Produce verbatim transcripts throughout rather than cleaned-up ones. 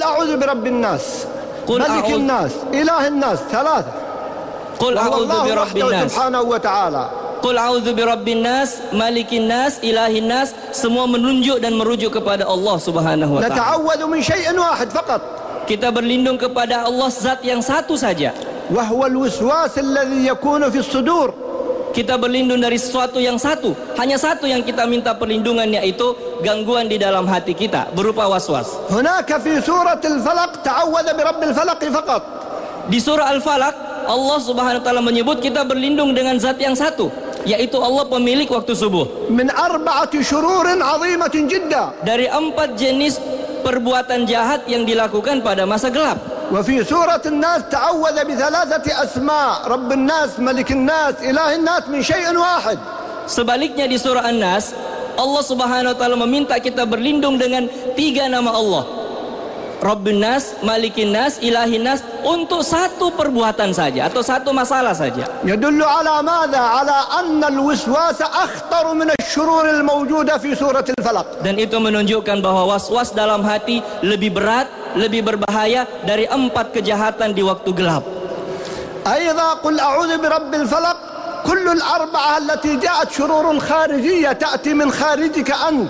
أعوذ برب الناس ملك الناس إله الناس ثلاثة. قل أعوذ برب الناس سبحانه وتعالى. Qul a'udzu birabbin nas, malikin nas, ilahin nas, semua menunjuk dan merujuk kepada Allah Subhanahu wa taala. Nata'awwadhu min syai'in wahid faqat. Kita berlindung kepada Allah zat yang satu saja. Wa huwa al-waswas alladhi yakunu fi as-sudur. Kita berlindung dari sesuatu yang satu. Hanya satu yang kita minta perlindungan, yaitu gangguan di dalam hati kita berupa waswas. Hunaka fi surah al-falaq ta'awwadha bi rabbil falaq faqat. Di surah Al-Falaq Allah Subhanahu wa taala menyebut kita berlindung dengan zat yang satu, yaitu Allah pemilik waktu subuh. Min arba'ati syururin 'azimatin jidda. Dari empat jenis perbuatan jahat yang dilakukan pada masa gelap. Wa fi surah An-Nas ta'awwadha bi thalathati asma' Rabbun Nas, Malikin Nas, Ilahin Nas min syai'in wahid. Sebaliknya di surah An-Nas Allah Subhanahu wa taala meminta kita berlindung dengan tiga nama Allah. Rabbun Nas, Malikin Nas, Ilahin Nas, untuk satu perbuatan saja atau satu masalah saja. Yadullu ala madha? Ala anna al-waswas akhtar min asy-syurur al-mawjuda fi surah al-Falaq. Dan itu menunjukkan bahwa waswas dalam hati lebih berat, lebih berbahaya dari empat kejahatan di waktu gelap. Aidha qul a'udzu birabbil falaq. Kullu al-arba'ah allati ja'at syururun kharijiyah ta'ti min kharijika ant.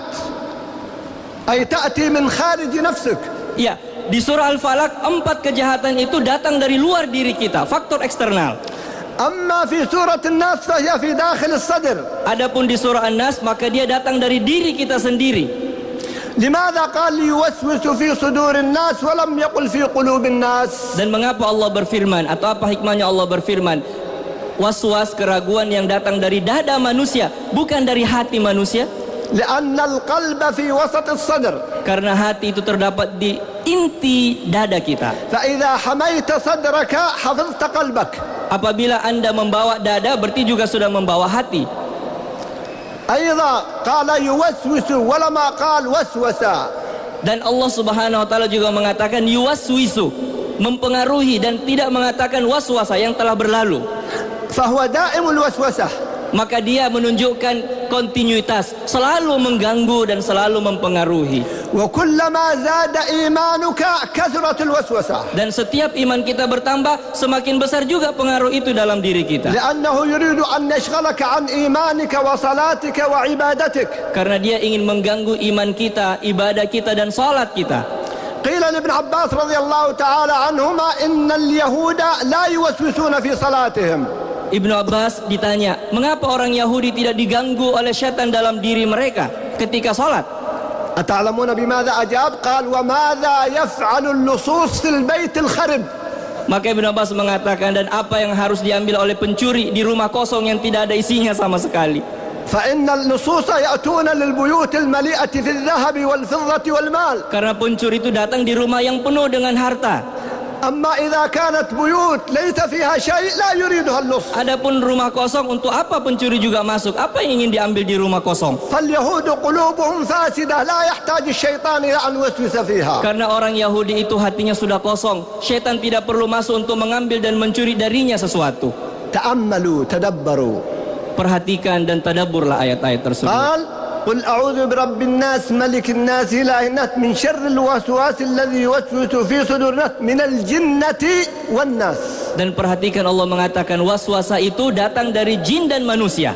Ay ta'ti min kharij nafsik. Ya, di surah Al-Falaq empat kejahatan itu datang dari luar diri kita, faktor eksternal. Amma fi surah An-Nas fa hiya fi dakhil as-sadr. Adapun di surah An-Nas maka dia datang dari diri kita sendiri. Limadha qala yuwaswisu fi sudurin nas wa lam yaqul fi qulubin nas? Dan mengapa Allah berfirman, atau apa hikmahnya Allah berfirman waswas, keraguan yang datang dari dada manusia, bukan dari hati manusia? Lianna al-qalba fi wasat as-sadr. Karena hati itu terdapat di inti dada kita. Fa idza hamaita sadraka hafizta qalbak. Apabila Anda membawa dada, berarti juga sudah membawa hati. Aidha qala yuwaswisu wa lama qala waswasa. Dan Allah Subhanahu wa taala juga mengatakan yuwaswisu, mempengaruhi, dan tidak mengatakan waswasa yang telah berlalu. Fa huwa da'imul waswasah. Maka dia menunjukkan kontinuitas, selalu mengganggu dan selalu mempengaruhi. Wa kullama zada imanuka kathratul waswasah. Dan setiap iman kita bertambah, semakin besar juga pengaruh itu dalam diri kita. Li'annahu yuridu an yashghalaka an imanika wa salatika wa ibadatik. Karena dia ingin mengganggu iman kita, ibadah kita, dan salat kita. Qila li Ibn Abbas radhiyallahu ta'ala anhuma innal yahuda la yuwaswisuna fi salatihim. Ibnu Abbas ditanya, mengapa orang Yahudi tidak diganggu oleh syaitan dalam diri mereka ketika salat? Ata'lamuna bimadza ajab? Qal wa madza yaf'alu al-lusus fil bait al-kharib. Maka Ibnu Abbas mengatakan, dan apa yang harus diambil oleh pencuri di rumah kosong yang tidak ada isinya sama sekali? Fa innal lususa ya'tuna lil buyut al-mali'ati fil dhahab wal fiddati wal mal. Karena pencuri itu datang di rumah yang penuh dengan harta. Amma idza kanat buyut laysa fiha syai' la yuriduha al-lus. Adapun rumah kosong, untuk apa pencuri juga masuk? Apa yang ingin diambil di rumah kosong? Fal yahudu qulubuhum fasidah la yahtaju asy-syaitan ila an yuwaswisa fiha. Karena orang Yahudi itu hatinya sudah kosong, syaitan tidak perlu masuk untuk mengambil dan mencuri darinya sesuatu. Ta'ammalu tadabbaru. Perhatikan dan tadabburlah ayat-ayat tersebut. Qal قل أعوذ برب الناس ملك الناس إله الناس من شر الوسواس الذي يوسوس في صدور الناس من الجنة والناس. Dan perhatikan Allah mengatakan waswasa itu datang dari jin dan manusia.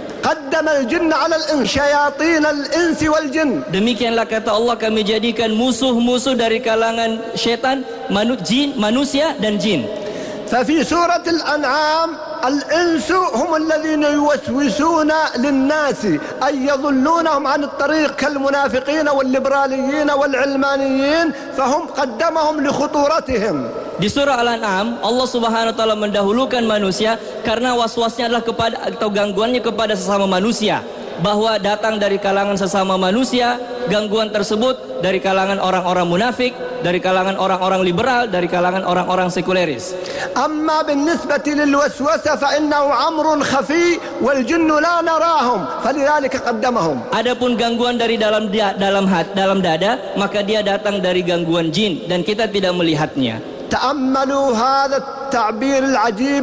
قدم الجن على الإنس شياطين الإنس والجن. Demikianlah kata Allah, kami jadikan musuh-musuh dari kalangan syaitan, manu, jin, manusia dan jin. ففي سورة الأنعام الإنس هم الذين يوسوسون للناس أي يضلونهم عن الطريق كالمنافقين والليبراليين والعلمانيين فهم قدمهم لخطورتهم. Di surah Al-An'am Allah Subhanahu wa taala mendahulukan manusia karena waswasnya adalah kepada atau gangguannya kepada sesama manusia, bahwa datang dari kalangan sesama manusia, gangguan tersebut dari kalangan orang-orang munafik, dari kalangan orang-orang liberal, dari kalangan orang-orang sekuleris. Amma بالنسبة للوسوسة فإنه أمر خفي والجن لا نراهم فلذلك قدمهم. Adapun gangguan dari dalam dalam hat, dalam dada, maka dia datang dari gangguan jin dan kita tidak melihatnya. تأملوا هذا التعبير العجيب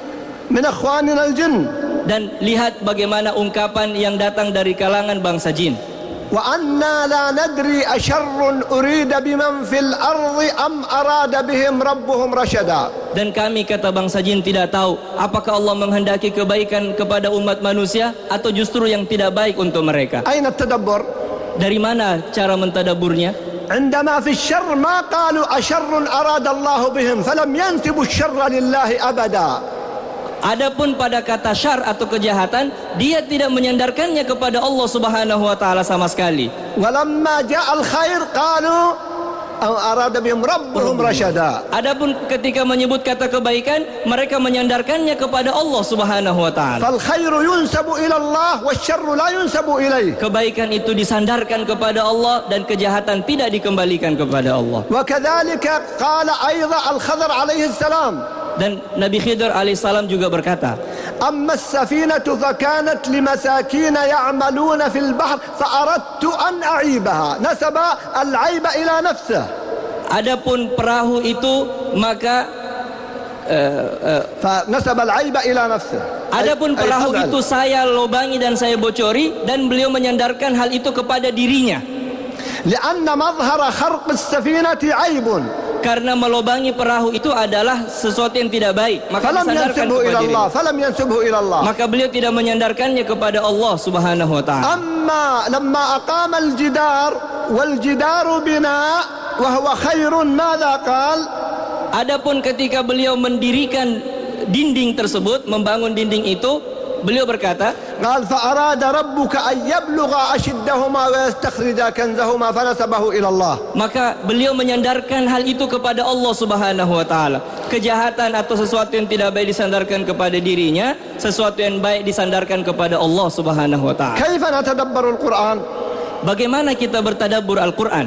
من أخواننا الجن. Dan lihat bagaimana ungkapan yang datang dari kalangan bangsa jin. وأنا لا ندري أشر أريد بمن في الأرض أم أراد بهم ربهم رشدا. Dan kami, kata bangsa jin, tidak tahu apakah Allah menghendaki kebaikan kepada umat manusia atau justru yang tidak baik untuk mereka. أين التدبر؟ Dari mana cara mentadaburnya? عندما في الشر ما قالوا أشر أراد الله بهم فلم ينسبوا الشر لله أبدا. Adapun pada kata syar atau kejahatan, dia tidak menyandarkannya kepada Allah Subhanahu wa taala sama sekali. ولما جاء الخير قالوا أو أراد بهم ربهم رشدا. Adapun ketika menyebut kata kebaikan, mereka menyandarkannya kepada Allah Subhanahu wa taala. فالخير ينسب إلى الله والشر لا ينسب إليه. Kebaikan itu disandarkan kepada Allah dan kejahatan tidak dikembalikan kepada Allah. وكذلك قال أيضا الخضر عليه السلام. Dan Nabi Khidir alaihissalam juga berkata, أما السفينة فكانت لمساكين يعملون في البحر فأردت أن أعيبها. نسب العيب إلى نفسه. adapun perahu itu maka uh, uh, فنسب العيب إلى نفسه. adapun perahu itu saya lobangi dan saya bocori, dan beliau menyandarkan hal itu kepada dirinya. لأن مظهر خرق السفينة عيب. Karena melobangi perahu itu adalah sesuatu yang tidak baik, maka disandarkan kepada dirinya. فلم ينسبه إلى الله. Maka beliau tidak menyandarkannya kepada Allah Subhanahu wa taala. أما لما أقام الجدار والجدار بناء وهو خير ماذا قال؟ Adapun ketika beliau mendirikan dinding tersebut, membangun dinding itu, beliau berkata, قال فأراد ربك أن يبلغ أشدهما ويستخرج كنزهما فنسبه إلى الله. maka beliau menyandarkan hal itu kepada Allah Subhanahu wa taala. Kejahatan atau sesuatu yang tidak baik disandarkan kepada dirinya, sesuatu yang baik disandarkan kepada Allah Subhanahu wa taala. كيف نتدبر القرآن؟ Bagaimana kita bertadabbur Al-Qur'an?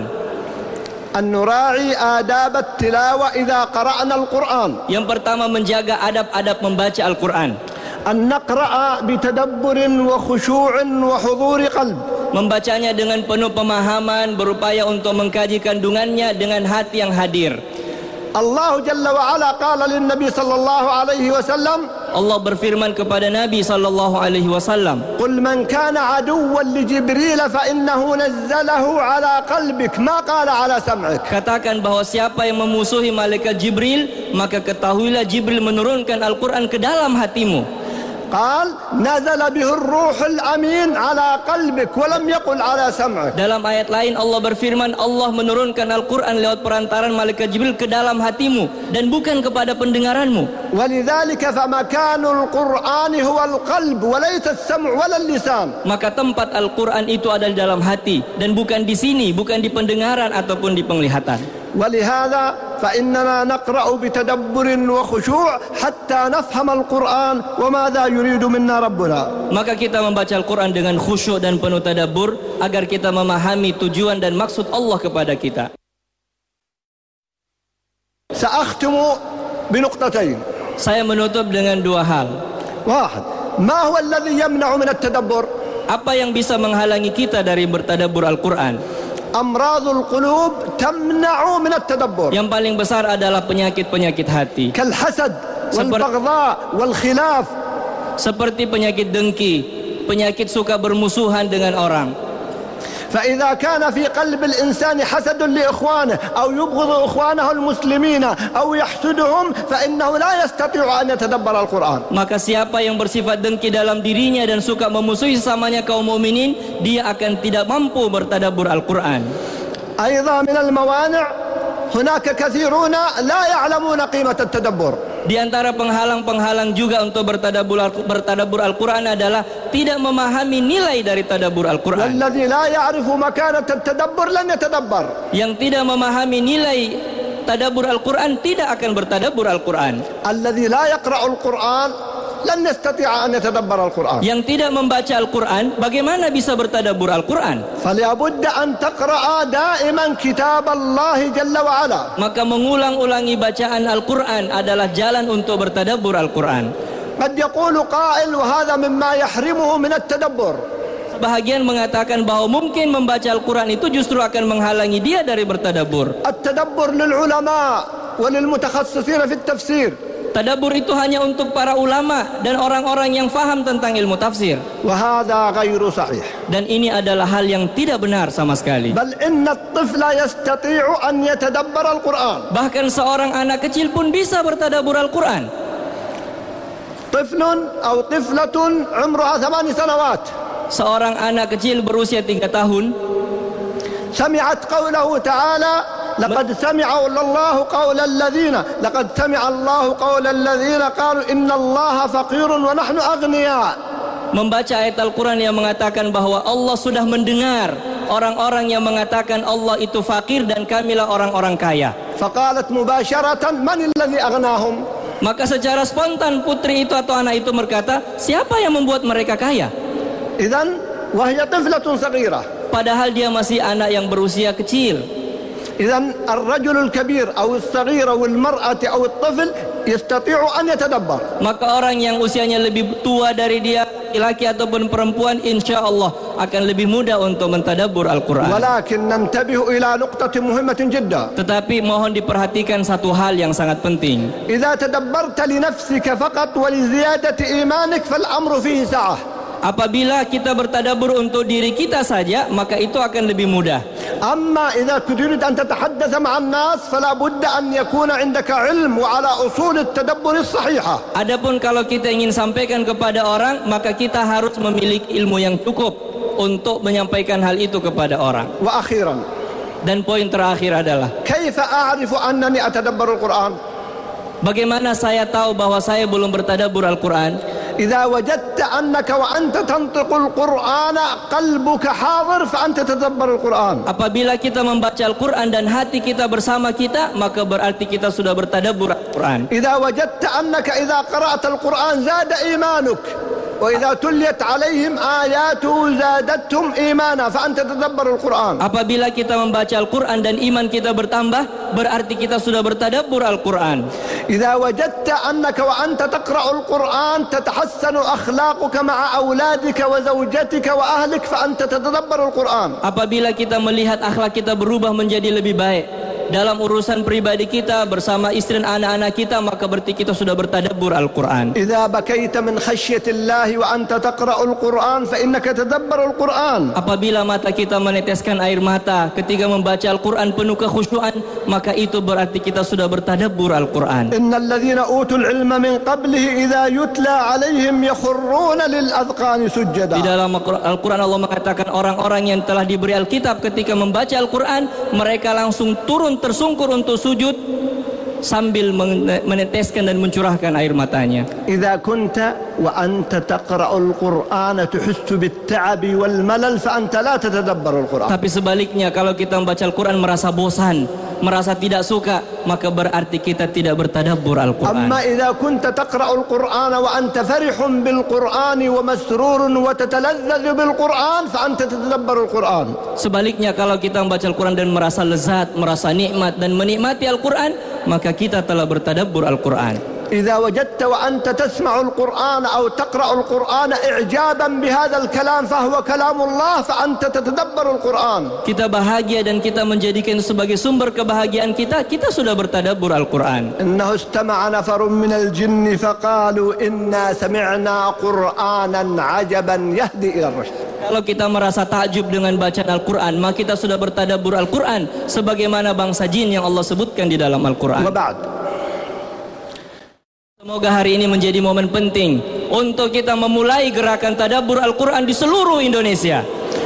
أن نراعي آداب التلاوة إذا قرأنا القرآن. Yang pertama, menjaga adab-adab membaca Al-Qur'an. أن نقرأ بتدبر وخشوع وحضور قلب. Membacanya dengan penuh pemahaman, berupaya untuk mengkaji kandungannya dengan hati yang hadir. الله جل وعلا قال للنبي صلى الله عليه وسلم. Allah berfirman kepada Nabi sallallahu alaihi wasallam, قل من كان عدوا لجبريل فإنه نزله على قلبك ما قال على سمعك. Katakan bahwa siapa yang memusuhi malaikat Jibril, maka ketahuilah Jibril menurunkan Al-Quran ke dalam hatimu. قال نزل به الروح الأمين على قلبك ولم يقل على سمعك. Dalam ayat lain Allah berfirman, Allah menurunkan Al-Quran lewat perantaran malaikat Jibril ke dalam hatimu dan bukan kepada pendengaranmu. ولذلك فمكان القرآن هو القلب وليس السمع ولا اللسان. Maka tempat Al-Quran itu ada di dalam hati dan bukan di sini, bukan di pendengaran ataupun di penglihatan. ولهذا فإننا نقرأ بتدبر وخشوع حتى نفهم القرآن وماذا يريد منا ربنا. Maka kita membaca Al-Quran dengan khusyuk dan penuh tadabbur agar kita memahami tujuan dan maksud Allah kepada kita. سأختم بنقطتين. Saya menutup dengan dua hal. واحد، ما هو الذي يمنع من التدبر؟ Apa yang bisa menghalangi kita dari bertadabbur Al-Quran? أمراض القلوب تمنع من التدبر. Yang paling besar adalah penyakit-penyakit hati, كالحسد والبغضاء والخلاف. seperti penyakit dengki, penyakit suka bermusuhan dengan orang. فإذا كان في قلب الإنسان حسد لإخوانه أو يبغض إخوانه المسلمين أو يحسدهم فإنه لا يستطيع أن يتدبر القرآن. Maka siapa yang bersifat dengki dalam dirinya dan suka memusuhi sesamanya kaum mukminin, dia akan tidak mampu bertadabbur Al-Quran. أيضا من الموانع هناك كثيرون لا يعلمون قيمة التدبر. Di antara penghalang-penghalang juga untuk bertadabbur bertadabbur Al-Quran adalah tidak memahami nilai dari tadabbur Al-Quran. والذي لا يعرف مكانة التدبر لن يتدبر. Yang tidak memahami nilai tadabbur Al-Quran tidak akan bertadabbur Al-Quran. الذي لا يقرأ القرآن لن يستطيع أن يتدبر القرآن. Yang tidak membaca Al-Quran, bagaimana bisa bertadabbur Al-Quran? فلا بد أن تقرأ دائما كتاب الله جل وعلا. Maka mengulang-ulangi bacaan Al-Quran adalah jalan untuk bertadabbur Al-Quran. قد يقول قائل وهذا مما يحرمه من التدبر. Sebahagian mengatakan bahwa mungkin membaca Al-Quran itu justru akan menghalangi dia dari bertadabbur. التدبر للعلماء وللمتخصصين في التفسير. Tadabbur itu hanya untuk para ulama dan orang-orang yang faham tentang ilmu tafsir. وهذا غير صحيح. Dan ini adalah hal yang tidak benar sama sekali. بل إن الطفل يستطيع أن يتدبر القرآن. Bahkan seorang anak kecil pun bisa bertadabbur Al-Quran. طفل أو طفلة عمرها ثمان سنوات Seorang anak kecil berusia tiga tahun سمعت قوله تعالى لقد سمع الله قول الذين لقد سمع الله قول الذين قالوا إن الله فقير ونحن أغنياء. Membaca ayat Al-Quran yang mengatakan bahwa Allah sudah mendengar orang-orang yang mengatakan Allah itu fakir dan kamilah orang-orang kaya. فقالت مباشرة من الذي أغناهم. Maka secara spontan putri itu atau anak itu berkata, siapa yang membuat mereka kaya? إذن وهي طفلة صغيرة. Padahal dia masih anak yang berusia kecil. إذن الرجل الكبير أو الصغير أو المرأة أو الطفل يستطيع أن يتدبر. Maka orang yang usianya lebih tua dari dia, laki ataupun perempuan, insya Allah akan lebih mudah untuk mentadabbur Al-Quran. ولكن ننتبه إلى نقطة مهمة جدا. Tetapi mohon diperhatikan satu hal yang sangat penting. إذا تدبرت لنفسك فقط ولزيادة إيمانك فالأمر فيه سعة. Apabila kita bertadabbur untuk diri kita saja, maka itu akan lebih mudah. أما إذا تريد أن تتحدث مع الناس فلا بد أن يكون عندك علم وعلى أصول التدبر الصحيحة. Adapun kalau kita ingin sampaikan kepada orang, maka kita harus memiliki ilmu yang cukup untuk menyampaikan hal itu kepada orang. وأخيرا Dan poin terakhir adalah, كيف أعرف أنني أتدبر القرآن؟ bagaimana saya tahu bahwa saya belum bertadabbur Al-Quran? إذا وجدت أنك وأنت تنطق القرآن قلبك حاضر فأنت تدبر القرآن. Apabila kita membaca Al-Quran dan hati kita bersama kita, maka berarti kita sudah bertadabbur Al-Quran. إذا وجدت أنك إذا قرأت القرآن زاد إيمانك وإذا تليت عليهم آياته زادتهم إيمانا فأنت تدبر القرآن. Apabila kita membaca Al-Quran dan iman kita bertambah, berarti kita sudah bertadabbur Al-Quran. إذا وجدت أنك وأنت تقرأ القرآن تتحسن أخلاقك مع أولادك وزوجتك وأهلك فأنت تتدبر القرآن. Apabila kita melihat akhlak kita berubah menjadi lebih baik dalam urusan pribadi kita bersama istri dan anak-anak kita, maka berarti kita sudah bertadabbur Al-Quran. إذا بكيت من خشية الله وأنت تقرأ القرآن فإنك تدبر القرآن. Apabila mata kita meneteskan air mata ketika membaca Al-Quran penuh kekhusyuan, maka itu berarti kita sudah bertadabbur Al-Quran. إن الذين أوتوا العلم من قبله إذا يتلى عليهم يخرون للأذقان سجدا. Di dalam Al-Quran Allah mengatakan orang-orang yang telah diberi Alkitab ketika membaca Al-Quran, mereka langsung turun tersungkur untuk sujud sambil meneteskan dan mencurahkan air matanya. إذا كنت وأنت تقرأ القرآن تحس بالتعب والملل فأنت لا تتدبر القرآن. Tapi sebaliknya, kalau kita membaca Al-Quran merasa bosan, merasa tidak suka, maka berarti kita tidak bertadabbur Al-Quran. أما إذا كنت تقرأ القرآن وأنت فرح بالقرآن ومسرور وتتلذذ بالقرآن فأنت تتدبر القرآن. Sebaliknya, kalau kita membaca Al-Quran dan merasa lezat, merasa nikmat dan menikmati Al-Quran, maka kita telah bertadabbur Al-Quran. إذا وجدت وأنت تسمع القرآن أو تقرأ القرآن إعجابا بهذا الكلام فهو كلام الله فأنت تتدبر القرآن. Kita bahagia dan kita menjadikan sebagai sumber kebahagiaan kita, kita sudah bertadabbur Al-Quran. إنه استمع نفر من الجن فقالوا إنا سمعنا قرآنا عجبا يهدي إلى الرشد. Kalau kita merasa takjub dengan bacaan Al-Quran, maka kita sudah bertadabbur Al-Quran sebagaimana bangsa jin yang Allah sebutkan di dalam Al-Quran. وبعد Semoga hari ini menjadi momen penting untuk kita memulai gerakan tadabbur Al-Quran di seluruh Indonesia.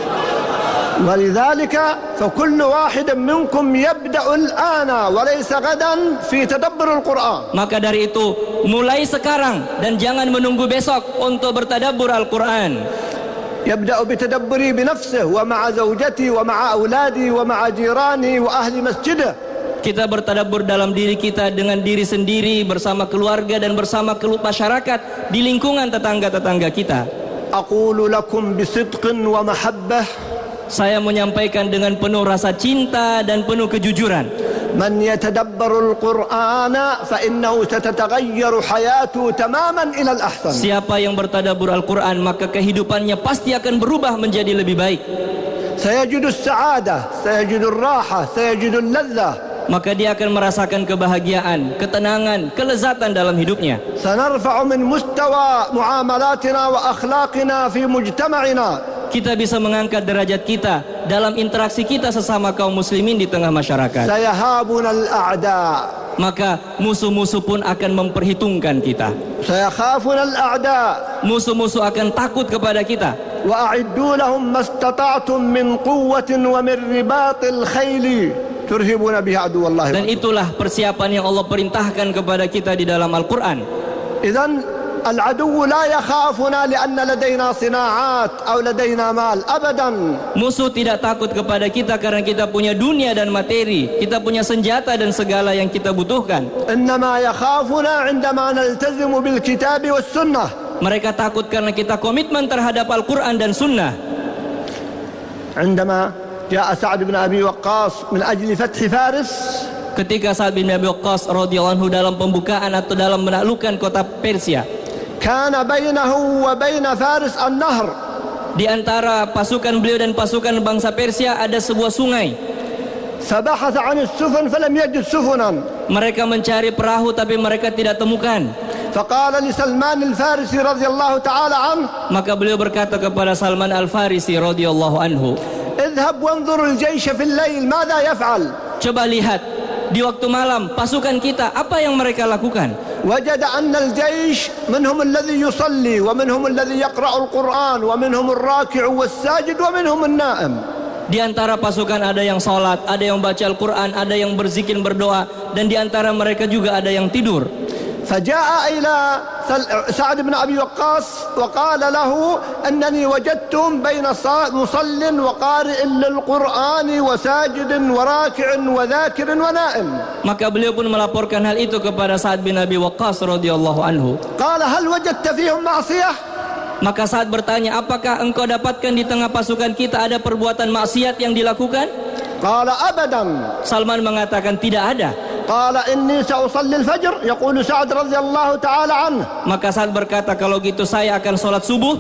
ولذلك فكل واحد منكم يبدأ الآن وليس غدا في تدبر القرآن. Maka dari itu, mulai sekarang dan jangan menunggu besok untuk bertadabbur Al-Quran. يبدأ بتدبري بنفسه ومع زوجتي ومع أولادي ومع جيراني وأهل مسجده. Kita bertadabbur dalam diri kita, dengan diri sendiri, bersama keluarga dan bersama masyarakat di lingkungan tetangga-tetangga kita. أقول لكم بصدق ومحبة. Saya menyampaikan dengan penuh rasa cinta dan penuh kejujuran. من يتدبر القرآن فإنه ستتغير حياته تماما إلى الأحسن. Siapa yang bertadabbur Al-Quran, maka kehidupannya pasti akan berubah menjadi lebih baik. سيجد السعادة، سيجد الراحة، سيجد اللذة. maka dia akan merasakan kebahagiaan, ketenangan, kelezatan dalam hidupnya. سنرفع من مستوى معاملاتنا وأخلاقنا في مجتمعنا. Kita bisa mengangkat derajat kita dalam interaksi kita sesama kaum muslimin di tengah masyarakat. سيهابنا الأعداء. Maka musuh-musuh pun akan memperhitungkan kita. سيخافنا الأعداء. Musuh-musuh akan takut kepada kita. وأعدوا لهم ما استطعتم من قوة ومن رباط الخيل ترهبون به عدو الله. Dan itulah persiapan yang Allah perintahkan kepada kita di dalam Al-Quran. إذن العدو لا يخافنا لأن لدينا صناعات أو لدينا مال أبدا. Musuh tidak takut kepada kita karena kita punya dunia dan materi, kita punya senjata dan segala yang kita butuhkan. إنما يخافنا عندما نلتزم بالكتاب والسنة. Mereka takut karena kita komitmen terhadap Al-Quran dan Sunnah. عندما جاء سعد بن أبي وقاص من أجل فتح فارس. Ketika Sa'ad bin Abi Waqqas radhiyallahu anhu dalam pembukaan atau dalam menaklukkan kota Persia, كان بينه وبين فارس النهر. Di antara pasukan beliau dan pasukan bangsa Persia ada sebuah sungai. فبحث عن السفن فلم يجد سفنا. Mereka mencari perahu tapi mereka tidak temukan. فقال لسلمان الفارسي رضي الله تعالى عنه. Maka beliau berkata kepada Salman Al-Farisi radhiyallahu anhu, اذهب وانظر الجيش في الليل ماذا يفعل. Coba lihat di waktu malam pasukan kita apa yang mereka lakukan. وجد أن الجيش منهم الذي يصلي ومنهم الذي يقرأ القرآن ومنهم الراكع والساجد ومنهم النائم. Di antara pasukan ada yang salat, ada yang baca Al-Quran, ada yang berzikir berdoa, dan di antara mereka juga ada yang tidur. فجاء إلى سعد بن أبي وقاص وقال له أنني وجدتم بين مصل وقارئ للقرآن وساجد وراكع وذاكر ونائم. Maka beliau pun melaporkan hal itu kepada Sa'ad bin Abi Waqqas radhiyallahu anhu. قال هل وجدت فيهم معصية؟ Maka Sa'ad bertanya, apakah engkau dapatkan di tengah pasukan kita ada perbuatan maksiat yang dilakukan? قال أبدا. Salman mengatakan tidak ada. قال إني سأصلي الفجر يقول سعد رضي الله تعالى عنه. Maka Sa'ad berkata, kalau gitu saya akan sholat subuh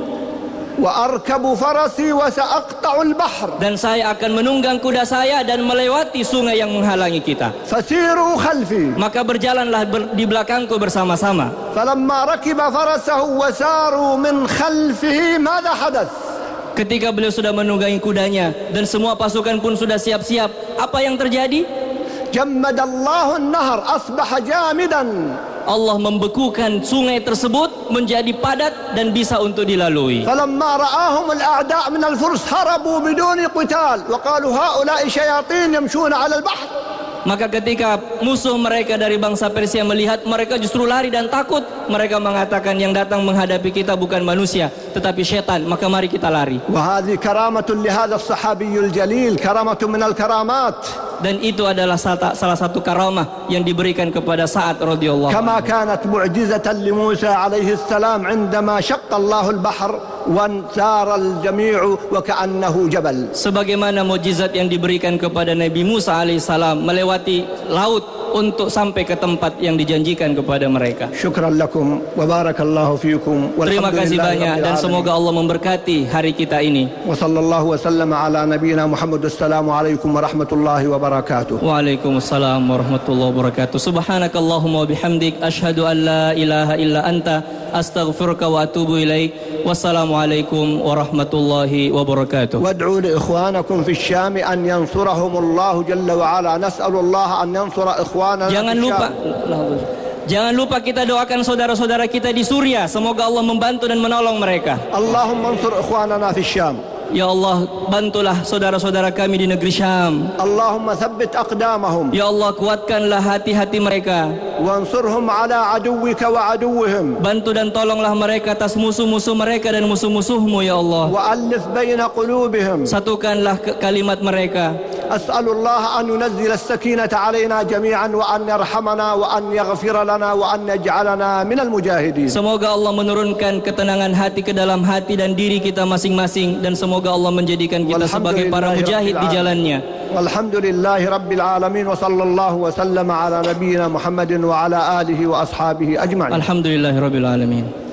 وأركب فرسي وسأقطع البحر. dan saya akan menunggang kuda saya dan melewati sungai yang menghalangi kita. فسيروا خلفي. Maka berjalanlah ber, di belakangku bersama-sama. فلما ركب فرسه وساروا من خلفه ماذا حدث؟ Ketika beliau sudah menunggangi kudanya dan semua pasukan pun sudah siap-siap, apa yang terjadi? جمد الله النهر أصبح جامدا. Allah membekukan sungai tersebut menjadi padat dan bisa untuk dilalui. فلما رآهم الأعداء من الفرس هربوا بدون قتال وقالوا هؤلاء شياطين يمشون على البحر. Maka ketika musuh mereka dari bangsa Persia melihat, mereka justru lari dan takut. Mereka mengatakan yang datang menghadapi kita bukan manusia tetapi setan, maka mari kita lari. وهذه كرامة لهذا الصحابي الجليل، كرامة من الكرامات. Dan itu adalah salah satu karamah yang diberikan kepada Sa'ad radhiyallahu anhu. كما كانت معجزة لموسى عليه السلام عندما شق الله البحر وانسار الجميع وكأنه جبل. Sebagaimana mukjizat yang diberikan kepada Nabi Musa alaihissalam melewati laut untuk sampai ke tempat yang dijanjikan kepada mereka. Syukran lakum wa barakallahu fiikum. Terima kasih banyak dan semoga Allah memberkati hari kita ini. Wa sallallahu wa sallam ala nabiyyina Muhammad. Assalamualaikum warahmatullahi wabarakatuh. Waalaikumsalam warahmatullahi wabarakatuh. Subhanakallahumma wa bihamdik asyhadu an la ilaha illa anta astaghfiruka wa atubu ilaik. Wassalamualaikum warahmatullahi wabarakatuh. Wad'u li ikhwanakum fi Syam an yansurahumullahu jalla wa ala. Nas'alullah an yansura ikhwanana. Jangan lupa Jangan lupa kita doakan saudara-saudara kita di Suriah, semoga Allah membantu dan menolong mereka. Allahumma ansur ikhwanana fi Syam. Ya Allah, bantulah saudara-saudara kami di negeri Syam. Allahumma thabbit aqdamahum. Ya Allah, kuatkanlah hati-hati mereka. Wansurhum ala aduwika wa aduwihim. Bantu dan tolonglah mereka atas musuh-musuh mereka dan musuh-musuhmu ya Allah. Wa alif baina qulubihim. Satukanlah kalimat mereka. As'alullah an yunazzil as-sakinata alaina jami'an wa an yarhamana wa an yaghfira lana wa an yaj'alana minal mujahidin. Semoga Allah menurunkan ketenangan hati ke dalam hati dan diri kita masing-masing, dan semoga Allah menjadikan kita sebagai para mujahid di jalannya. Walhamdulillahi rabbil alamin wa sallallahu wa sallama ala nabiyyina Muhammadin wa ala alihi wa ashabihi ajma'in. Alhamdulillahi rabbil alamin.